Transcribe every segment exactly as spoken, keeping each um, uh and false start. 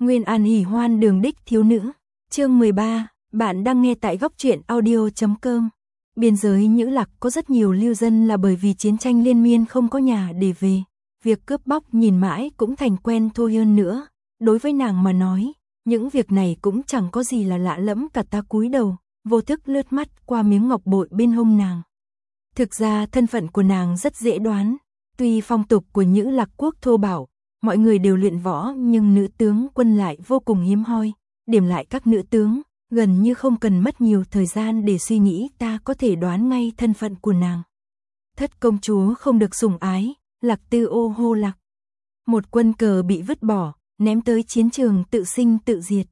Nguyên An hỉ hoan đường đích thiếu nữ. Chương mười ba, bạn đang nghe tại góc truyện audio chấm com. Biên giới Nhữ Lạc có rất nhiều lưu dân là bởi vì chiến tranh liên miên không có nhà để về. Việc cướp bóc nhìn mãi cũng thành quen thôi hơn nữa. Đối với nàng mà nói, những việc này cũng chẳng có gì là lạ lẫm cả. Ta cúi đầu, vô thức lướt mắt qua miếng ngọc bội bên hông nàng. Thực ra thân phận của nàng rất dễ đoán. Tuy phong tục của Nhữ Lạc quốc thô bạo, mọi người đều luyện võ nhưng nữ tướng quân lại vô cùng hiếm hoi. Điểm lại các nữ tướng, gần như không cần mất nhiều thời gian để suy nghĩ, ta có thể đoán ngay thân phận của nàng. Thất công chúa không được sủng ái, Lạc Tư Ô Hô Lạc. Một quân cờ bị vứt bỏ, ném tới chiến trường tự sinh tự diệt.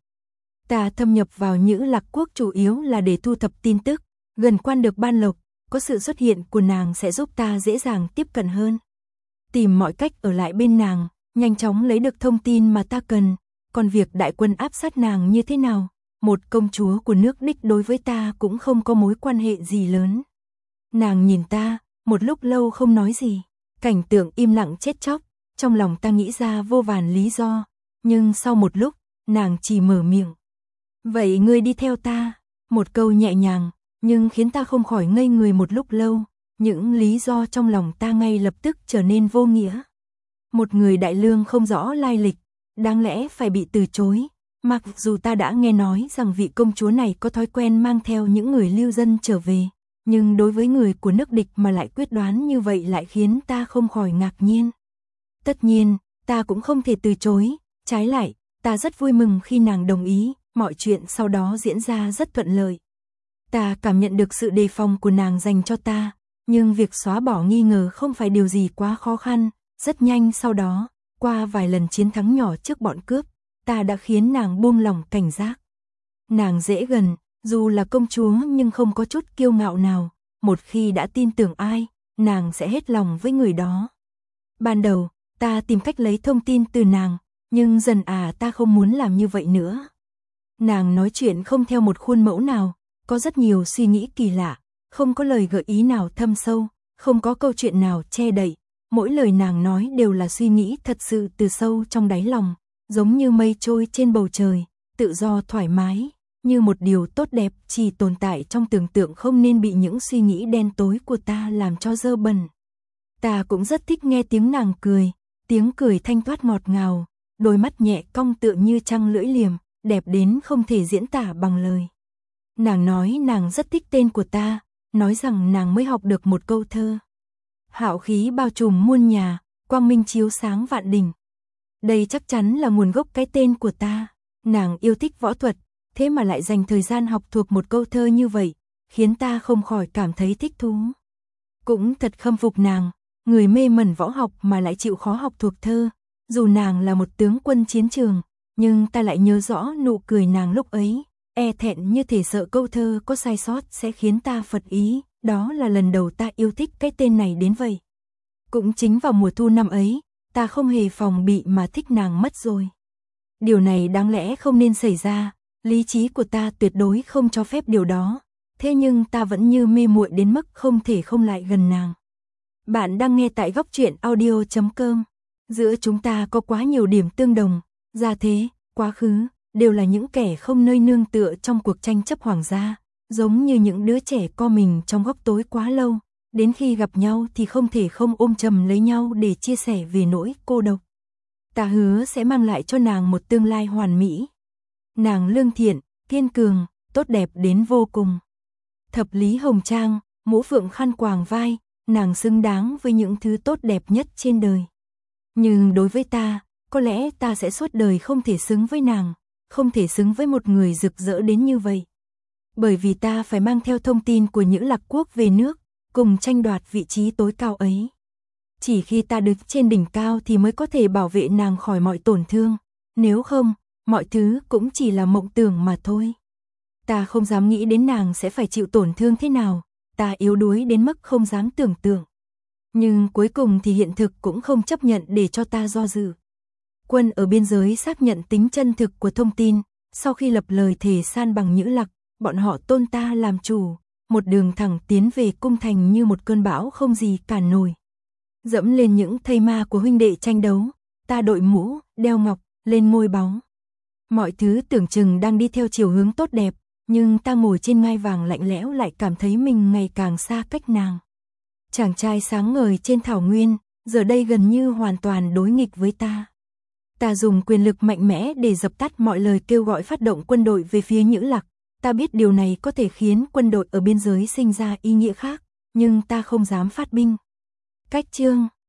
Ta thâm nhập vào Nhữ Lạc quốc chủ yếu là để thu thập tin tức, gần quan được ban lộc, có sự xuất hiện của nàng sẽ giúp ta dễ dàng tiếp cận hơn. Tìm mọi cách ở lại bên nàng, nhanh chóng lấy được thông tin mà ta cần. Còn việc đại quân áp sát nàng như thế nào, một công chúa của nước đích đối với ta cũng không có mối quan hệ gì lớn. Nàng nhìn ta, một lúc lâu không nói gì, cảnh tượng im lặng chết chóc, trong lòng ta nghĩ ra vô vàn lý do, nhưng sau một lúc, nàng chỉ mở miệng. Vậy ngươi đi theo ta, một câu nhẹ nhàng, nhưng khiến ta không khỏi ngây người một lúc lâu, những lý do trong lòng ta ngay lập tức trở nên vô nghĩa. Một người đại lương không rõ lai lịch, đáng lẽ phải bị từ chối, mặc dù ta đã nghe nói rằng vị công chúa này có thói quen mang theo những người lưu dân trở về, nhưng đối với người của nước địch mà lại quyết đoán như vậy lại khiến ta không khỏi ngạc nhiên. Tất nhiên, ta cũng không thể từ chối, trái lại, ta rất vui mừng khi nàng đồng ý, mọi chuyện sau đó diễn ra rất thuận lợi. Ta cảm nhận được sự đề phòng của nàng dành cho ta, nhưng việc xóa bỏ nghi ngờ không phải điều gì quá khó khăn, rất nhanh sau đó. Qua vài lần chiến thắng nhỏ trước bọn cướp, ta đã khiến nàng buông lỏng cảnh giác. Nàng dễ gần, dù là công chúa nhưng không có chút kiêu ngạo nào, một khi đã tin tưởng ai, nàng sẽ hết lòng với người đó. Ban đầu, ta tìm cách lấy thông tin từ nàng, nhưng dần à ta không muốn làm như vậy nữa. Nàng nói chuyện không theo một khuôn mẫu nào, có rất nhiều suy nghĩ kỳ lạ, không có lời gợi ý nào thâm sâu, không có câu chuyện nào che đậy. Mỗi lời nàng nói đều là suy nghĩ thật sự từ sâu trong đáy lòng, giống như mây trôi trên bầu trời, tự do thoải mái, như một điều tốt đẹp chỉ tồn tại trong tưởng tượng, không nên bị những suy nghĩ đen tối của ta làm cho dơ bẩn. Ta cũng rất thích nghe tiếng nàng cười, tiếng cười thanh thoát ngọt ngào, đôi mắt nhẹ cong tựa như trăng lưỡi liềm, đẹp đến không thể diễn tả bằng lời. Nàng nói nàng rất thích tên của ta, nói rằng nàng mới học được một câu thơ. Hạo khí bao trùm muôn nhà, quang minh chiếu sáng vạn đỉnh. Đây chắc chắn là nguồn gốc cái tên của ta. Nàng yêu thích võ thuật, thế mà lại dành thời gian học thuộc một câu thơ như vậy, khiến ta không khỏi cảm thấy thích thú. Cũng thật khâm phục nàng, người mê mẩn võ học mà lại chịu khó học thuộc thơ. Dù nàng là một tướng quân chiến trường, nhưng ta lại nhớ rõ nụ cười nàng lúc ấy, e thẹn như thể sợ câu thơ có sai sót sẽ khiến ta phật ý. Đó là lần đầu ta yêu thích cái tên này đến vậy. Cũng chính vào mùa thu năm ấy, ta không hề phòng bị mà thích nàng mất rồi. Điều này đáng lẽ không nên xảy ra, lý trí của ta tuyệt đối không cho phép điều đó, thế nhưng ta vẫn như mê muội đến mức không thể không lại gần nàng. Bạn đang nghe tại góc truyện audio chấm com. Giữa chúng ta có quá nhiều điểm tương đồng, gia thế, quá khứ, đều là những kẻ không nơi nương tựa trong cuộc tranh chấp hoàng gia. Giống như những đứa trẻ co mình trong góc tối quá lâu, đến khi gặp nhau thì không thể không ôm chầm lấy nhau để chia sẻ về nỗi cô độc. Ta hứa sẽ mang lại cho nàng một tương lai hoàn mỹ. Nàng lương thiện, kiên cường, tốt đẹp đến vô cùng. Thập lý hồng trang, mũ phượng khăn quàng vai, nàng xứng đáng với những thứ tốt đẹp nhất trên đời. Nhưng đối với ta, có lẽ ta sẽ suốt đời không thể xứng với nàng, không thể xứng với một người rực rỡ đến như vậy. Bởi vì ta phải mang theo thông tin của Nhữ Lạc quốc về nước, cùng tranh đoạt vị trí tối cao ấy. Chỉ khi ta đứng trên đỉnh cao thì mới có thể bảo vệ nàng khỏi mọi tổn thương, nếu không, mọi thứ cũng chỉ là mộng tưởng mà thôi. Ta không dám nghĩ đến nàng sẽ phải chịu tổn thương thế nào, ta yếu đuối đến mức không dám tưởng tượng. Nhưng cuối cùng thì hiện thực cũng không chấp nhận để cho ta do dự. Quân ở biên giới xác nhận tính chân thực của thông tin, sau khi lập lời thề san bằng Nhữ Lạc, bọn họ tôn ta làm chủ, một đường thẳng tiến về cung thành như một cơn bão không gì cản nổi. Dẫm lên những thây ma của huynh đệ tranh đấu, ta đội mũ, đeo ngọc, lên ngôi báu. Mọi thứ tưởng chừng đang đi theo chiều hướng tốt đẹp, nhưng ta ngồi trên ngai vàng lạnh lẽo lại cảm thấy mình ngày càng xa cách nàng. Chàng trai sáng ngời trên thảo nguyên, giờ đây gần như hoàn toàn đối nghịch với ta. Ta dùng quyền lực mạnh mẽ để dập tắt mọi lời kêu gọi phát động quân đội về phía Nhữ Lạc. Ta biết điều này có thể khiến quân đội ở biên giới sinh ra ý nghĩa khác, nhưng ta không dám phát binh. Cách chương